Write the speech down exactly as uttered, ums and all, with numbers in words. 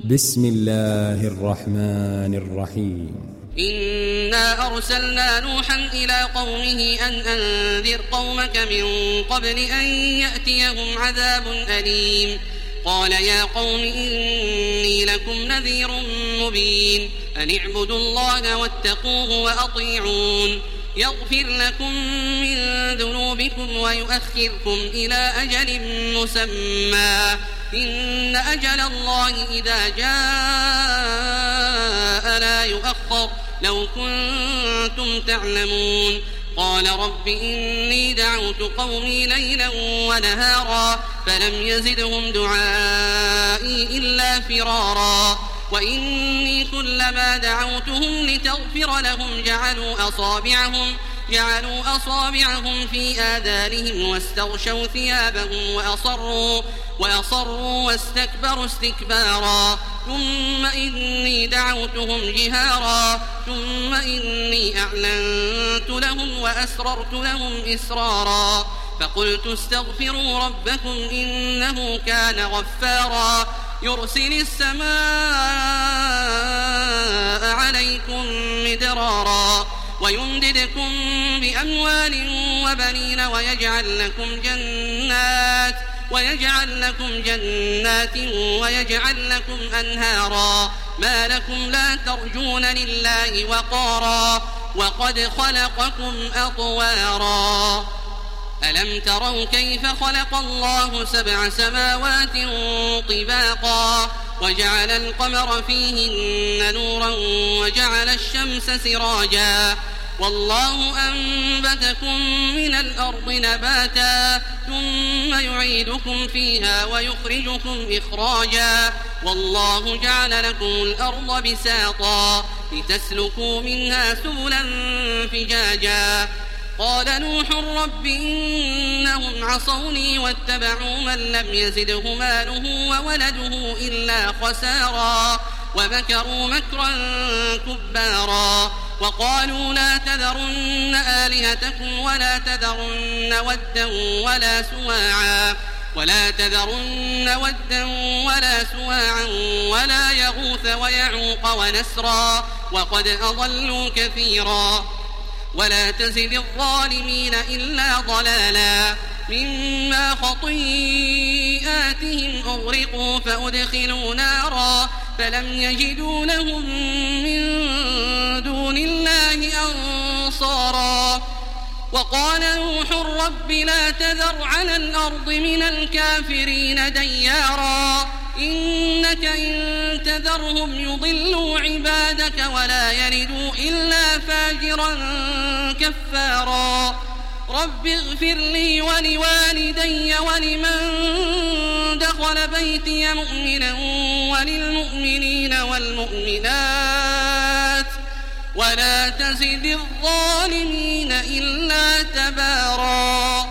بسم الله الرحمن الرحيم. إنا أرسلنا نوحا إلى قومه أن أنذر قومك من قبل أن يأتيهم عذاب أليم. قال يا قوم إني لكم نذير مبين أن اعبدوا الله واتقوه وأطيعون يغفر لكم من ذنوبكم ويؤخركم إلى أجل مسمى إن أجل الله إذا جاء لا يؤخر لو كنتم تعلمون. قال رب إني دعوت قومي ليلا ونهارا فلم يزدهم دعائي إلا فرارا وإني كلما دعوتهم لتغفر لهم جعلوا أصابعهم جعلوا أصابعهم في آذانهم واستغشوا ثيابهم وأصروا وأصروا واستكبروا استكبارا ثم إني دعوتهم جهارا ثم إني أعلنت لهم وأسررت لهم إسرارا فقلت استغفروا ربكم إنه كان غفارا يرسل السماء عليكم مدرارا ويمددكم بأموال وبنين ويجعل لكم جنات ويجعل لكم جنات ويجعل لكم أنهارا ما لكم لا ترجون لله وقارا وقد خلقكم أطوارا ألم تروا كيف خلق الله سبع سماوات طباقا وجعل القمر فيهن نورا وجعل الشمس سراجا والله أنبتكم من الأرض نباتا ثم يعيدكم فيها ويخرجكم إخراجا والله جعل لكم الأرض بساطا لتسلكوا منها سبلا فجاجا. قال نوح رب إنهم عصوني واتبعوا من لم يزده ماله وولده إلا خسارا ومكروا مكرا كبارا وقالوا لا تذرن آلهتكم ولا تذرن ودا ولا سواعا ولا تذرن ودا ولا سواعا ولا يغوث ويعوق ونسرا وقد أضلوا كثيرا ولا تزد الظالمين إلا ضلالا مما خطيئاتهم أغرقوا فأدخلوا نارا فلم يجدوا لهم من دون الله أنصارا. وقال نوح رب لا تذر على الأرض من الكافرين ديارا إنك إن تذرهم يضلوا عبادك ولا يلدوا إلا فاجرا كفارا. رب اغفر لي ولوالدي ولمن دخل بيتي مؤمنا وللمؤمنين والمؤمنات ولا تزد الظالمين إلا تبارا.